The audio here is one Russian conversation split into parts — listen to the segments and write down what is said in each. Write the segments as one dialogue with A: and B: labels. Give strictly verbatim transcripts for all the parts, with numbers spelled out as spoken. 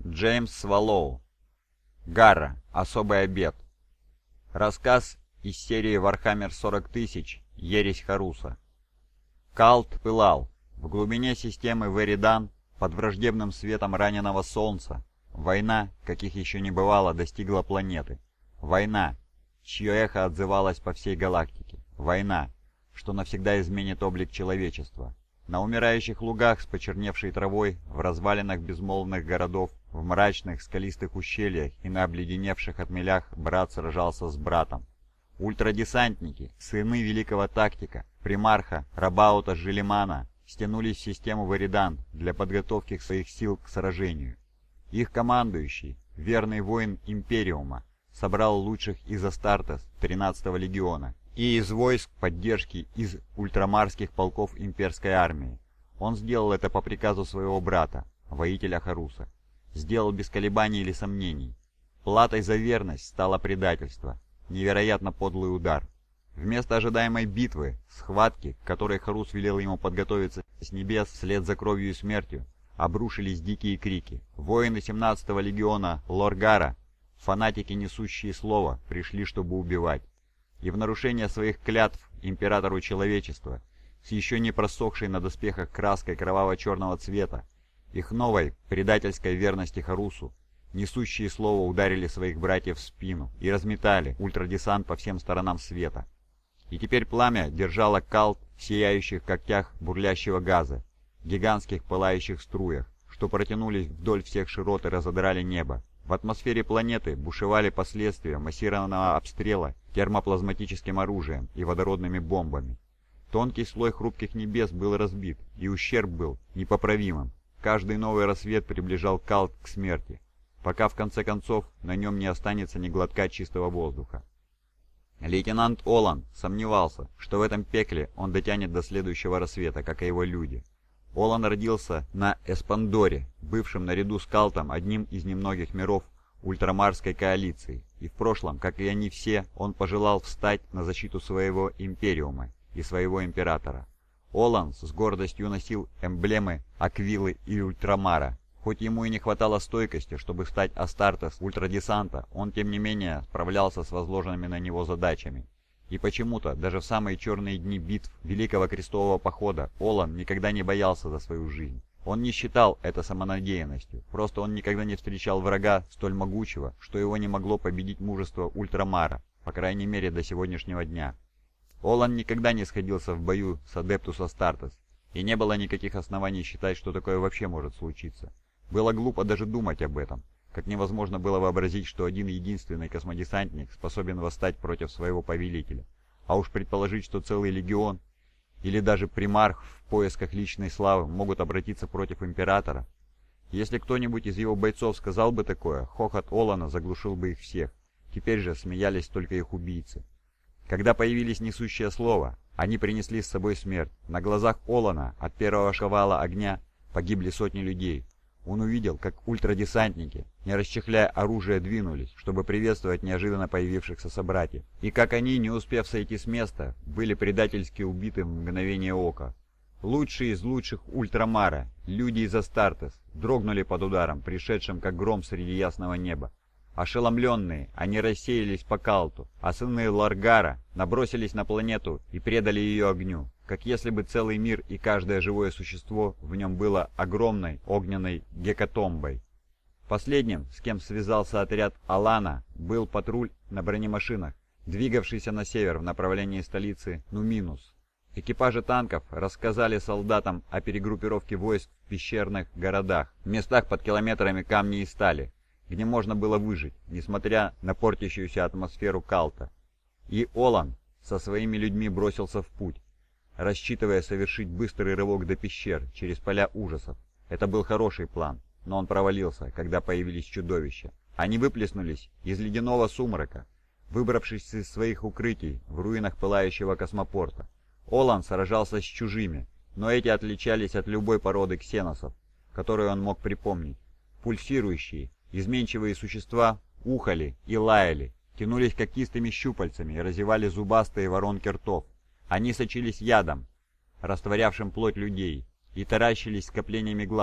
A: Джеймс Сваллоу. Гарра. Особый обет. Рассказ из серии Warhammer сорок тысяч. Ересь Харуса. Калт пылал. В глубине системы Веридан, под враждебным светом раненого солнца, война, каких еще не бывало, достигла планеты. Война, чье эхо отзывалось по всей галактике. Война, что навсегда изменит облик человечества. На умирающих лугах с почерневшей травой, в развалинах безмолвных городов, в мрачных скалистых ущельях и на обледеневших отмелях брат сражался с братом. Ультрадесантники, сыны великого тактика, примарха Рабаута Желимана, стянулись в систему Веридан для подготовки своих сил к сражению. Их командующий, верный воин Империума, собрал лучших из Астартес тринадцатого легиона и из войск поддержки из ультрамарских полков имперской армии. Он сделал это по приказу своего брата, воителя Харуса. Сделал без колебаний или сомнений. Платой за верность стало предательство, невероятно подлый удар. Вместо ожидаемой битвы, схватки, к которой Харус велел ему подготовиться с небес вслед за кровью и смертью, обрушились дикие крики. Воины семнадцатого легиона Лоргара, фанатики, несущие слово, пришли, чтобы убивать. И в нарушение своих клятв императору человечества, с еще не просохшей на доспехах краской кроваво-черного цвета, их новой предательской верности Харусу, несущие слово ударили своих братьев в спину и разметали ультрадесант по всем сторонам света. И теперь пламя держало Калт в сияющих когтях бурлящего газа, гигантских пылающих струях, что протянулись вдоль всех широт и разодрали небо. В атмосфере планеты бушевали последствия массированного обстрела термоплазматическим оружием и водородными бомбами. Тонкий слой хрупких небес был разбит, и ущерб был непоправимым. Каждый новый рассвет приближал Калт к смерти, пока в конце концов на нем не останется ни глотка чистого воздуха. Лейтенант Олан сомневался, что в этом пекле он дотянет до следующего рассвета, как и его люди. Олан родился на Эспандоре, бывшем наряду с Калтом одним из немногих миров ультрамарской коалиции, и в прошлом, как и они все, он пожелал встать на защиту своего империума и своего императора. Олан с гордостью носил эмблемы Аквилы и Ультрамара. Хоть ему и не хватало стойкости, чтобы стать Астартес ультрадесанта, он тем не менее справлялся с возложенными на него задачами. И почему-то, даже в самые черные дни битв Великого Крестового Похода, Олан никогда не боялся за свою жизнь. Он не считал это самонадеянностью, просто он никогда не встречал врага столь могучего, что его не могло победить мужество Ультрамара, по крайней мере до сегодняшнего дня. Олан никогда не сходился в бою с Адептус Астартес, и не было никаких оснований считать, что такое вообще может случиться. Было глупо даже думать об этом, как невозможно было вообразить, что один единственный космодесантник способен восстать против своего повелителя. А уж предположить, что целый легион или даже примарх в поисках личной славы могут обратиться против императора. Если кто-нибудь из его бойцов сказал бы такое, хохот Олана заглушил бы их всех. Теперь же смеялись только их убийцы. Когда появились несущее слово, они принесли с собой смерть. На глазах Олана от первого шквала огня погибли сотни людей. Он увидел, как ультрадесантники, не расчехляя оружие, двинулись, чтобы приветствовать неожиданно появившихся собратьев, и как они, не успев сойти с места, были предательски убиты в мгновение ока. Лучшие из лучших Ультрамара, люди из Астартес, дрогнули под ударом, пришедшим как гром среди ясного неба. Ошеломленные, они рассеялись по Калту, а сыны Ларгара набросились на планету и предали ее огню, как если бы целый мир и каждое живое существо в нем было огромной огненной гекатомбой. Последним, с кем связался отряд Алана, был патруль на бронемашинах, двигавшийся на север в направлении столицы Нуминус. Экипажи танков рассказали солдатам о перегруппировке войск в пещерных городах, местах под километрами камней и стали, где можно было выжить, несмотря на портящуюся атмосферу Калта. И Олан со своими людьми бросился в путь, рассчитывая совершить быстрый рывок до пещер через поля ужасов. Это был хороший план, но он провалился, когда появились чудовища. Они выплеснулись из ледяного сумрака, выбравшись из своих укрытий в руинах пылающего космопорта. Олан сражался с чужими, но эти отличались от любой породы ксеносов, которую он мог припомнить. Пульсирующие, изменчивые существа ухали и лаяли, тянулись когтистыми щупальцами и разевали зубастые воронки ртов. Они сочились ядом, растворявшим плоть людей, и таращились скоплениями глаз,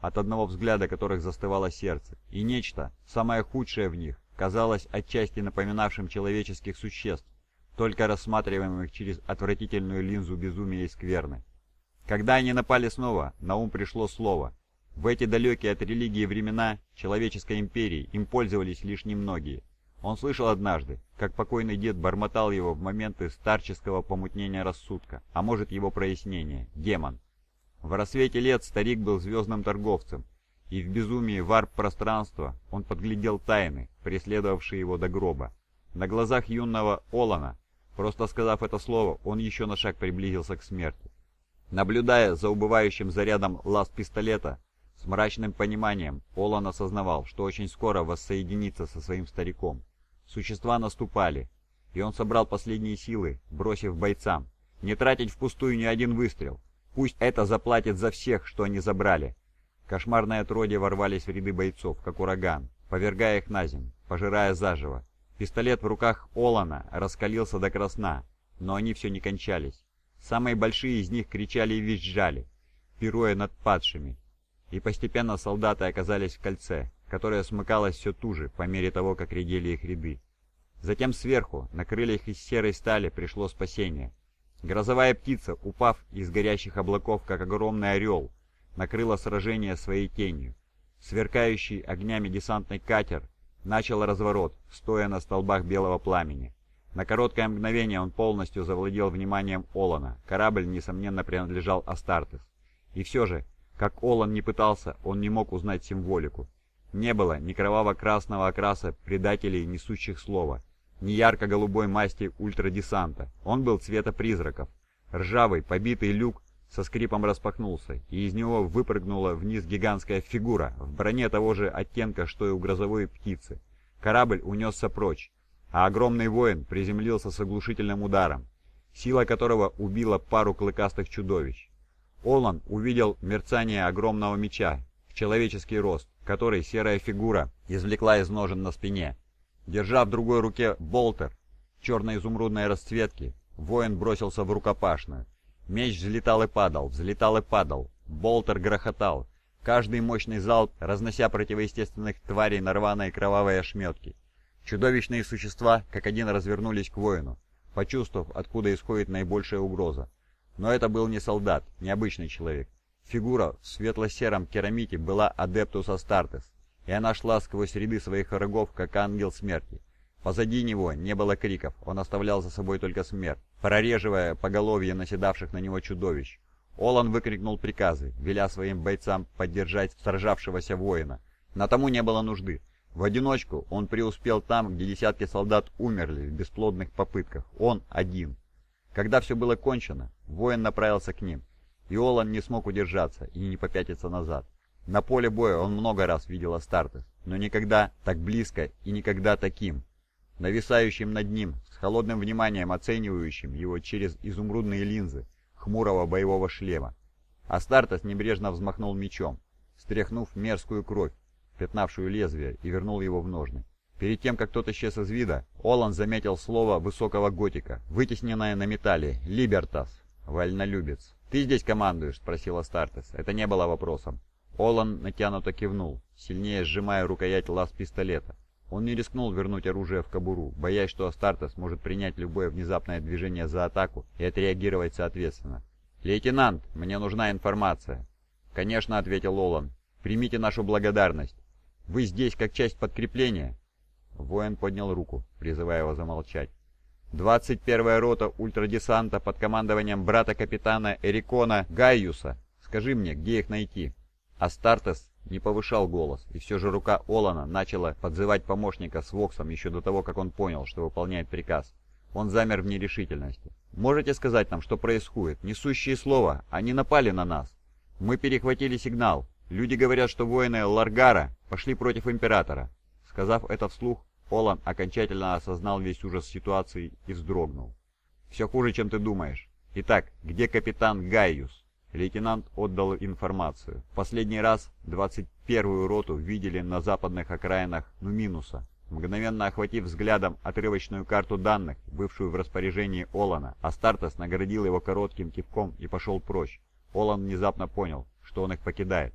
A: от одного взгляда которых застывало сердце, и нечто, самое худшее в них, казалось отчасти напоминавшим человеческих существ, только рассматриваемых через отвратительную линзу безумия и скверны. Когда они напали снова, на ум пришло слово. В эти далекие от религии времена человеческой империи им пользовались лишь немногие. Он слышал однажды, как покойный дед бормотал его в моменты старческого помутнения рассудка, а может его прояснения – демон. В рассвете лет старик был звездным торговцем, и в безумии варп-пространства он подглядел тайны, преследовавшие его до гроба. На глазах юного Олана, просто сказав это слово, он еще на шаг приблизился к смерти. Наблюдая за убывающим зарядом ласт пистолета, с мрачным пониманием Олан осознавал, что очень скоро воссоединится со своим стариком. Существа наступали, и он собрал последние силы, бросив бойцам. Не тратить впустую ни один выстрел. Пусть это заплатит за всех, что они забрали. Кошмарные отродья ворвались в ряды бойцов, как ураган, повергая их на землю, пожирая заживо. Пистолет в руках Олана раскалился до красна, но они все не кончались. Самые большие из них кричали и визжали, пируя над падшими. И постепенно солдаты оказались в кольце, которое смыкалось все туже по мере того, как редели их ряды. Затем сверху, на крыльях из серой стали, пришло спасение. Грозовая птица, упав из горящих облаков, как огромный орел, накрыла сражение своей тенью. Сверкающий огнями десантный катер начал разворот, стоя на столбах белого пламени. На короткое мгновение он полностью завладел вниманием Олана. Корабль, несомненно, принадлежал Астартес. И все же, как Олан не пытался, он не мог узнать символику. Не было ни кроваво-красного окраса предателей, несущих слова, ни ярко-голубой масти ультрадесанта. Он был цвета призраков. Ржавый, побитый люк со скрипом распахнулся, и из него выпрыгнула вниз гигантская фигура в броне того же оттенка, что и у грозовой птицы. Корабль унесся прочь, а огромный воин приземлился с оглушительным ударом, сила которого убила пару клыкастых чудовищ. Олан увидел мерцание огромного меча в человеческий рост, который серая фигура извлекла из ножен на спине. Держа в другой руке болтер черно-изумрудной расцветки, воин бросился в рукопашную. Меч взлетал и падал, взлетал и падал, болтер грохотал, каждый мощный залп разнося противоестественных тварей на рваные кровавые ошметки. Чудовищные существа как один развернулись к воину, почувствовав, откуда исходит наибольшая угроза. Но это был не солдат, не обычный человек. Фигура в светло-сером керамите была Адептус Астартес, и она шла сквозь ряды своих врагов, как ангел смерти. Позади него не было криков, он оставлял за собой только смерть, прореживая поголовье наседавших на него чудовищ. Олан выкрикнул приказы, веля своим бойцам поддержать сражавшегося воина. Но тому не было нужды. В одиночку он преуспел там, где десятки солдат умерли в бесплодных попытках. Он один. Когда все было кончено, воин направился к ним, и Олан не смог удержаться и не попятиться назад. На поле боя он много раз видел Астартес, но никогда так близко и никогда таким, нависающим над ним, с холодным вниманием оценивающим его через изумрудные линзы хмурого боевого шлема. Астартес небрежно взмахнул мечом, стряхнув мерзкую кровь, пятнавшую лезвие, и вернул его в ножны. Перед тем, как тот исчез из вида, Олан заметил слово высокого готика, вытесненное на металле «Либертас» — «Вольнолюбец». «Ты здесь командуешь?» — спросил Астартес. Это не было вопросом. Олан натянуто кивнул, сильнее сжимая рукоять лаз пистолета. Он не рискнул вернуть оружие в кобуру, боясь, что Астартес может принять любое внезапное движение за атаку и отреагировать соответственно. «Лейтенант, мне нужна информация». «Конечно», — ответил Олан. «Примите нашу благодарность. Вы здесь как часть подкрепления?» Воин поднял руку, призывая его замолчать. «двадцать первая рота ультрадесанта под командованием брата-капитана Эрикона Гайюса. Скажи мне, где их найти?» Астартес не повышал голос, и все же рука Олана начала подзывать помощника с Воксом еще до того, как он понял, что выполняет приказ. Он замер в нерешительности. «Можете сказать нам, что происходит? Несущие слова, они напали на нас. Мы перехватили сигнал. Люди говорят, что воины Ларгара пошли против Императора». Сказав это вслух, Олан окончательно осознал весь ужас ситуации и вздрогнул. «Все хуже, чем ты думаешь. Итак, где капитан Гайюс?» Лейтенант отдал информацию. Последний раз двадцать первую роту видели на западных окраинах Нуминуса. Мгновенно охватив взглядом отрывочную карту данных, бывшую в распоряжении Олана, Астартес наградил его коротким кивком и пошел прочь. Олан внезапно понял, что он их покидает.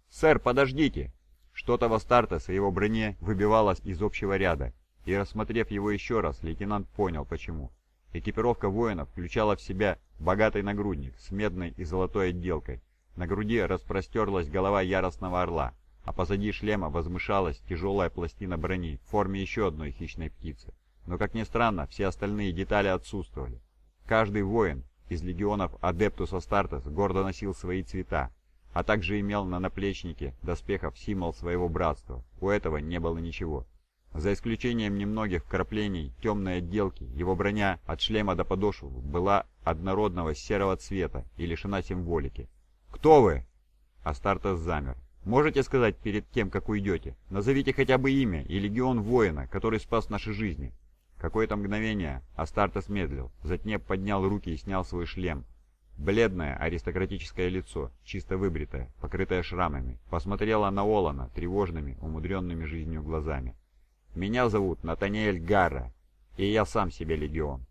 A: «Сэр, подождите!» Что-то в Астартес и его броне выбивалось из общего ряда, и, рассмотрев его еще раз, лейтенант понял, почему. Экипировка воинов включала в себя богатый нагрудник с медной и золотой отделкой. На груди распростерлась голова яростного орла, а позади шлема возвышалась тяжелая пластина брони в форме еще одной хищной птицы. Но, как ни странно, все остальные детали отсутствовали. Каждый воин из легионов Адептус Астартес гордо носил свои цвета, а также имел на наплечнике доспехов символ своего братства. У этого не было ничего. За исключением немногих вкраплений темной отделки, его броня от шлема до подошв была однородного серого цвета и лишена символики. «Кто вы?» Астартес замер. «Можете сказать перед тем, как уйдете? Назовите хотя бы имя и легион воина, который спас наши жизни». Какое-то мгновение Астартес медлил, затем поднял руки и снял свой шлем. Бледное аристократическое лицо, чисто выбритое, покрытое шрамами, посмотрело на Олана тревожными, умудренными жизнью глазами. «Меня зовут Натаниэль Гарра, и я сам себе легион.